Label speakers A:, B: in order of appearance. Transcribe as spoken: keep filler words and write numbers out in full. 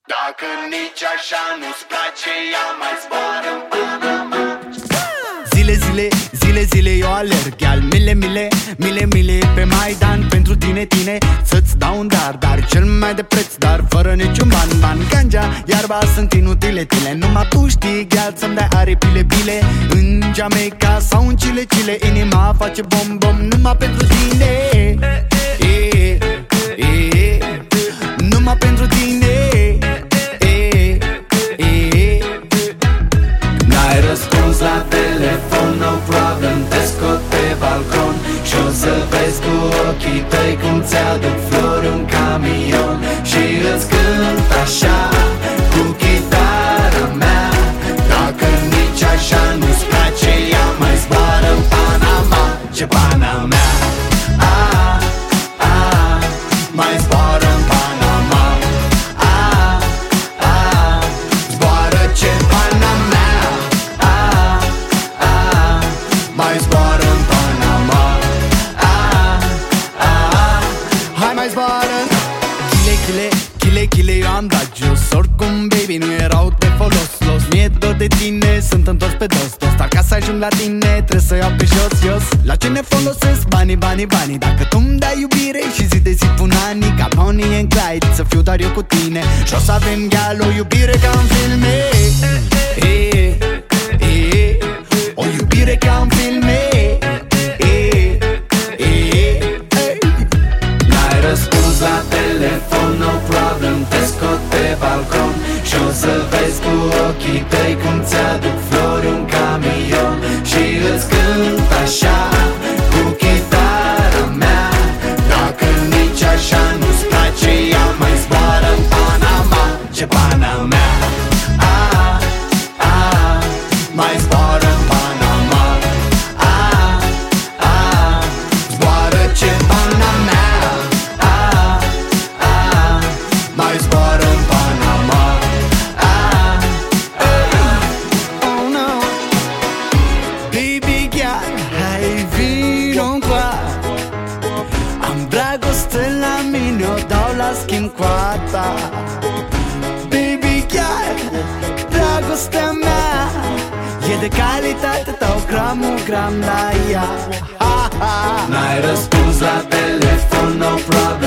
A: Dacă nici așa nu-ți place, ea mai zboară în Panama.
B: Zile, zile, zile, zile eu alerg, al mile, mile, mile, mile pe Maidan pentru tine, tine, să-ți dau un dar, dar cel mai de preț, dar fără niciun ban, ban. Ganja, iarba sunt inutile, tile, numai tu știi, gheal, să-mi dai aripile, bile. În Jamaica sau în Chile, Chile, inima face bom, bom, numai pentru tine. E, e, e, numai pentru tine.
A: N-ai răspuns la telefon, no problem, te scot pe balcon și o să vezi cu ochii tăi cum ți-aduc flori un camion. Și îți cânt așa cu chitara mea. Dacă nici așa nu-ți place, ea mai zboară în Panama. Ce pana mea, a, a, mai zboară în Panama. A, a, zboară ce pana mea. A, a, mai zboară în Panama. A, a,
B: Hai mai zboară. Chile, chile, chile, chile, eu am dat jos. Oricum, baby, nu erau de folos, los. Mi-e dor de tine, sunt întors pe dos, dos. Dar ca să ajung la tine, trebuie să iau pe jos, jos. La ce ne folosesc banii, banii, banii? Dacă tu-mi dai iubire și zi de zi pun ani, ca Bonnie and Clyde, să fiu doar eu cu tine. Și o să avem gal, o iubire ca în filme. E, e, o iubire ca în filme. E, e, e.
A: n-ai răspuns la telefon, no problem, te scot pe balcon și o să vezi cu ochii tăi cum ți-aduc flori un camion. Și îți cânt așa cu chitara mea. Dacă nici așa nu-ți place, ea mai zboară în Panama. Ce pana mea, a, a, mai zboară în Panama. A, a, zboară ce pana mea. A, a, mai zboară în Panama. A,
B: Oh no, baby girl, hai vino încoa. Am dragoste la mine, o dau la schimb cu a ta. Baby girl, dragostea mea e de calitate, dau gramul gram la ea. Ha, ha.
A: n-ai răspuns la telefon, no problem,